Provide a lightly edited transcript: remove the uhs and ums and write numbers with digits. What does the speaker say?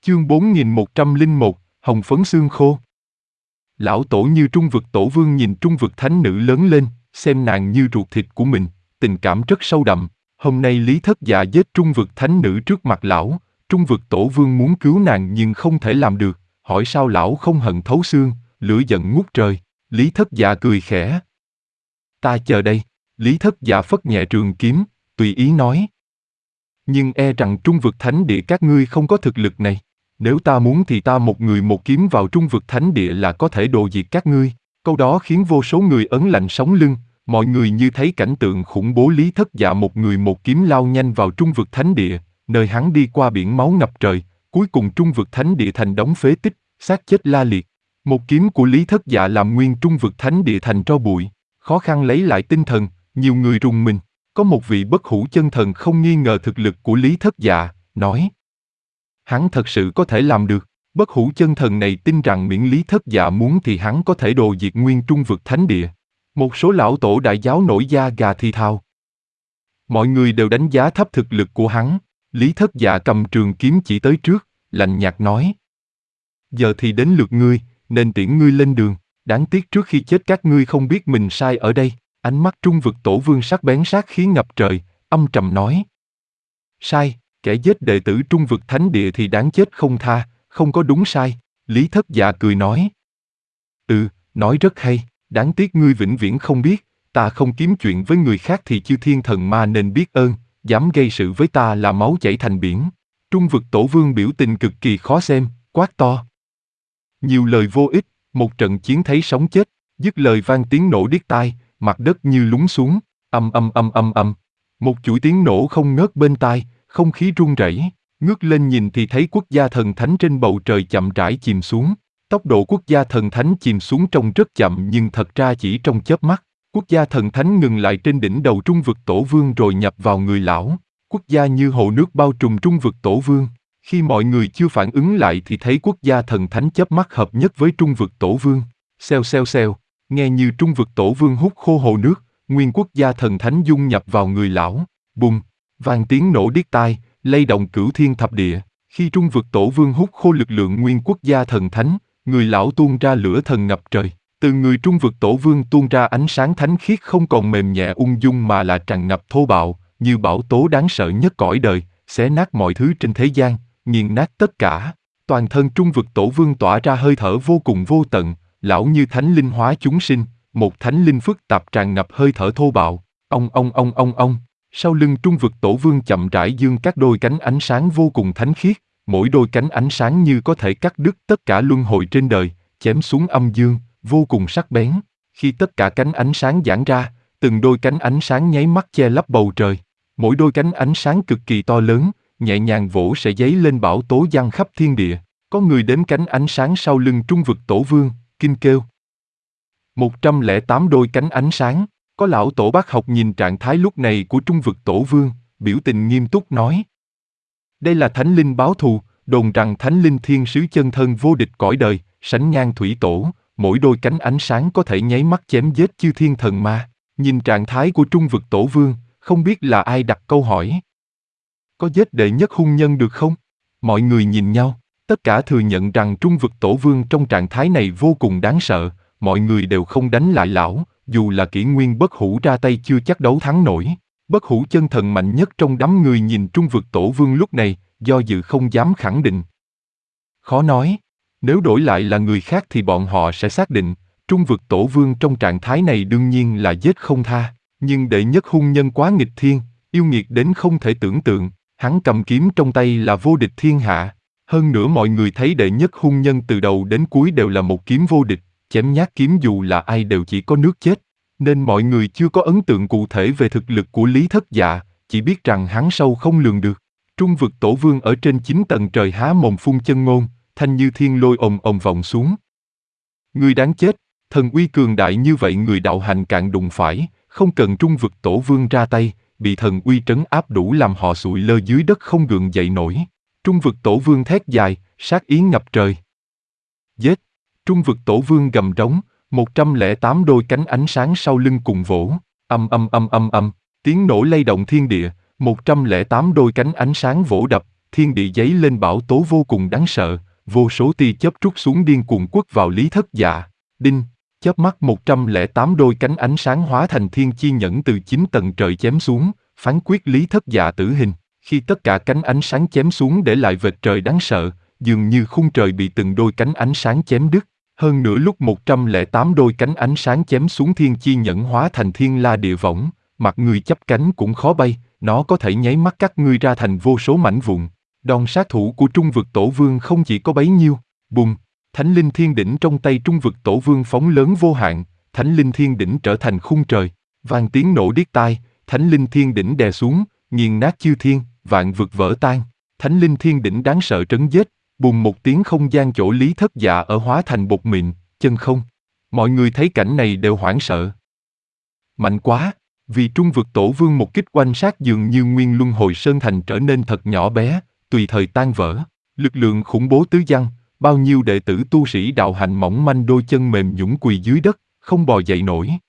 Chương 4101, Hồng phấn xương khô. Lão tổ Như Trung Vực Tổ Vương nhìn Trung Vực Thánh Nữ lớn lên, xem nàng như ruột thịt của mình, tình cảm rất sâu đậm. Hôm nay Lý Thất Dạ giết Trung Vực Thánh Nữ trước mặt lão, Trung Vực Tổ Vương muốn cứu nàng nhưng không thể làm được, hỏi sao lão không hận thấu xương, lửa giận ngút trời. Lý Thất Dạ cười khẽ. Ta chờ đây. Lý Thất Dạ phất nhẹ trường kiếm, tùy ý nói. Nhưng e rằng Trung Vực Thánh Địa các ngươi không có thực lực này. Nếu ta muốn thì ta một người một kiếm vào Trung Vực Thánh Địa là có thể đồ diệt các ngươi. Câu đó khiến vô số người ớn lạnh sống lưng, mọi người như thấy cảnh tượng khủng bố. Lý Thất Dạ một người một kiếm lao nhanh vào Trung Vực Thánh Địa, nơi hắn đi qua biển máu ngập trời, cuối cùng Trung Vực Thánh Địa thành đống phế tích, xác chết la liệt. Một kiếm của Lý Thất Dạ làm nguyên Trung Vực Thánh Địa thành tro bụi, khó khăn lấy lại tinh thần, nhiều người rùng mình. Có một vị bất hủ chân thần không nghi ngờ thực lực của Lý Thất Dạ, nói: hắn thật sự có thể làm được. Bất hủ chân thần này tin rằng miễn Lý Thất Dạ muốn thì hắn có thể đồ diệt nguyên Trung Vực Thánh Địa. Một số lão tổ đại giáo nổi da gà thì thào. Mọi người đều đánh giá thấp thực lực của hắn. Lý Thất Dạ cầm trường kiếm chỉ tới trước, lạnh nhạt nói: giờ thì đến lượt ngươi, nên tiễn ngươi lên đường. Đáng tiếc trước khi chết các ngươi không biết mình sai ở đây. Ánh mắt Trung Vực Tổ Vương sắc bén sát khí ngập trời, âm trầm nói: sai, kẻ giết đệ tử Trung Vực Thánh Địa thì đáng chết không tha, không có đúng sai. Lý Thất Dạ cười nói: nói rất hay, đáng tiếc ngươi vĩnh viễn không biết, ta không kiếm chuyện với người khác thì chư thiên thần ma nên biết ơn, dám gây sự với ta là máu chảy thành biển. Trung Vực Tổ Vương biểu tình cực kỳ khó xem, quát to: nhiều lời vô ích, một trận chiến thấy sống chết. Dứt lời vang tiếng nổ điếc tai, mặt đất như lún xuống, ầm ầm ầm ầm ầm. Một chuỗi tiếng nổ không ngớt bên tai, không khí rung rẩy. Ngước lên nhìn thì thấy quốc gia thần thánh trên bầu trời chậm rãi chìm xuống. Tốc độ quốc gia thần thánh chìm xuống trông rất chậm nhưng thật ra chỉ trong chớp mắt. Quốc gia thần thánh ngừng lại trên đỉnh đầu Trung Vực Tổ Vương rồi nhập vào người lão. Quốc gia như hồ nước bao trùm Trung Vực Tổ Vương. Khi mọi người chưa phản ứng lại thì thấy quốc gia thần thánh chớp mắt hợp nhất với Trung Vực Tổ Vương. Xèo xèo xèo, nghe như Trung Vực Tổ Vương hút khô hồ nước, nguyên quốc gia thần thánh dung nhập vào người lão. Bùng, vang tiếng nổ điếc tai, lay động cửu thiên thập địa. Khi Trung Vực Tổ Vương hút khô lực lượng nguyên quốc gia thần thánh, người lão tuôn ra lửa thần ngập trời. Từ người Trung Vực Tổ Vương tuôn ra ánh sáng thánh khiết không còn mềm nhẹ ung dung mà là tràn ngập thô bạo, như bão tố đáng sợ nhất cõi đời, xé nát mọi thứ trên thế gian, nghiền nát tất cả. Toàn thân Trung Vực Tổ Vương tỏa ra hơi thở vô cùng vô tận, lão như thánh linh hóa chúng sinh, một thánh linh phức tạp tràn ngập hơi thở thô bạo. Ông. Sau lưng Trung Vực Tổ Vương chậm rãi dương các đôi cánh ánh sáng vô cùng thánh khiết, mỗi đôi cánh ánh sáng như có thể cắt đứt tất cả luân hồi trên đời, chém xuống âm dương, vô cùng sắc bén. Khi tất cả cánh ánh sáng giãn ra, từng đôi cánh ánh sáng nháy mắt che lấp bầu trời. Mỗi đôi cánh ánh sáng cực kỳ to lớn, nhẹ nhàng vỗ sẽ giấy lên bão tố giăng khắp thiên địa. Có người đếm cánh ánh sáng sau lưng Trung Vực Tổ Vương, kinh kêu: 108 đôi cánh ánh sáng. Có lão tổ bác học nhìn trạng thái lúc này của Trung Vực Tổ Vương, biểu tình nghiêm túc nói: đây là thánh linh báo thù, đồn rằng thánh linh thiên sứ chân thân vô địch cõi đời, sánh ngang thủy tổ, mỗi đôi cánh ánh sáng có thể nháy mắt chém giết chư thiên thần ma. Nhìn trạng thái của Trung Vực Tổ Vương, không biết là ai đặt câu hỏi: có giết đệ nhất hung nhân được không? Mọi người nhìn nhau, tất cả thừa nhận rằng Trung Vực Tổ Vương trong trạng thái này vô cùng đáng sợ, mọi người đều không đánh lại lão, dù là kỷ nguyên bất hủ ra tay chưa chắc đấu thắng nổi. Bất hủ chân thần mạnh nhất trong đám người nhìn Trung Vực Tổ Vương lúc này, do dự không dám khẳng định. Khó nói, nếu đổi lại là người khác thì bọn họ sẽ xác định, Trung Vực Tổ Vương trong trạng thái này đương nhiên là giết không tha, nhưng đệ nhất hung nhân quá nghịch thiên, yêu nghiệt đến không thể tưởng tượng, hắn cầm kiếm trong tay là vô địch thiên hạ. Hơn nữa mọi người thấy đệ nhất hung nhân từ đầu đến cuối đều là một kiếm vô địch, chém nhát kiếm dù là ai đều chỉ có nước chết, nên mọi người chưa có ấn tượng cụ thể về thực lực của Lý Thất Dạ, chỉ biết rằng hắn sâu không lường được. Trung Vực Tổ Vương ở trên 9 tầng trời há mồm phun chân ngôn, thanh như thiên lôi ồm ồm vọng xuống. Người đáng chết, thần uy cường đại như vậy người đạo hành cạn đụng phải, không cần Trung Vực Tổ Vương ra tay, bị thần uy trấn áp đủ làm họ sụi lơ dưới đất không gượng dậy nổi. Trung Vực Tổ Vương thét dài, sát ý ngập trời. Giết! Trung Vực Tổ Vương gầm rống, 108 đôi cánh ánh sáng sau lưng cùng vỗ, âm, tiếng nổ lay động thiên địa, 108 đôi cánh ánh sáng vỗ đập, thiên địa giấy lên bão tố vô cùng đáng sợ, vô số tia chớp trút xuống điên cuồng quất vào Lý Thất Dạ. Đinh, chớp mắt 108 đôi cánh ánh sáng hóa thành thiên chi nhẫn từ 9 tầng trời chém xuống, phán quyết Lý Thất Dạ tử hình. Khi tất cả cánh ánh sáng chém xuống để lại vệt trời đáng sợ, dường như khung trời bị từng đôi cánh ánh sáng chém đứt. Hơn nữa lúc 108 đôi cánh ánh sáng chém xuống thiên chi nhẫn hóa thành thiên la địa võng, mặt người chắp cánh cũng khó bay, nó có thể nháy mắt cắt ngươi ra thành vô số mảnh vụn. Đòn sát thủ của Trung Vực Tổ Vương không chỉ có bấy nhiêu, bùm, Thánh Linh Thiên Đỉnh trong tay Trung Vực Tổ Vương phóng lớn vô hạn, Thánh Linh Thiên Đỉnh trở thành khung trời, vang tiếng nổ điếc tai, Thánh Linh Thiên Đỉnh đè xuống, nghiền nát chư thiên, vạn vực vỡ tan. Thánh Linh Thiên Đỉnh đáng sợ trấn giết, bùm một tiếng không gian chỗ Lý Thất Dạ ở hóa thành bột mịn, chân không. Mọi người thấy cảnh này đều hoảng sợ. Mạnh quá, vì Trung Vực Tổ Vương một kích oanh sát dường như nguyên luân hồi sơn thành trở nên thật nhỏ bé, tùy thời tan vỡ. Lực lượng khủng bố tứ giăng, bao nhiêu đệ tử tu sĩ đạo hạnh mỏng manh đôi chân mềm nhũn quỳ dưới đất, không bò dậy nổi.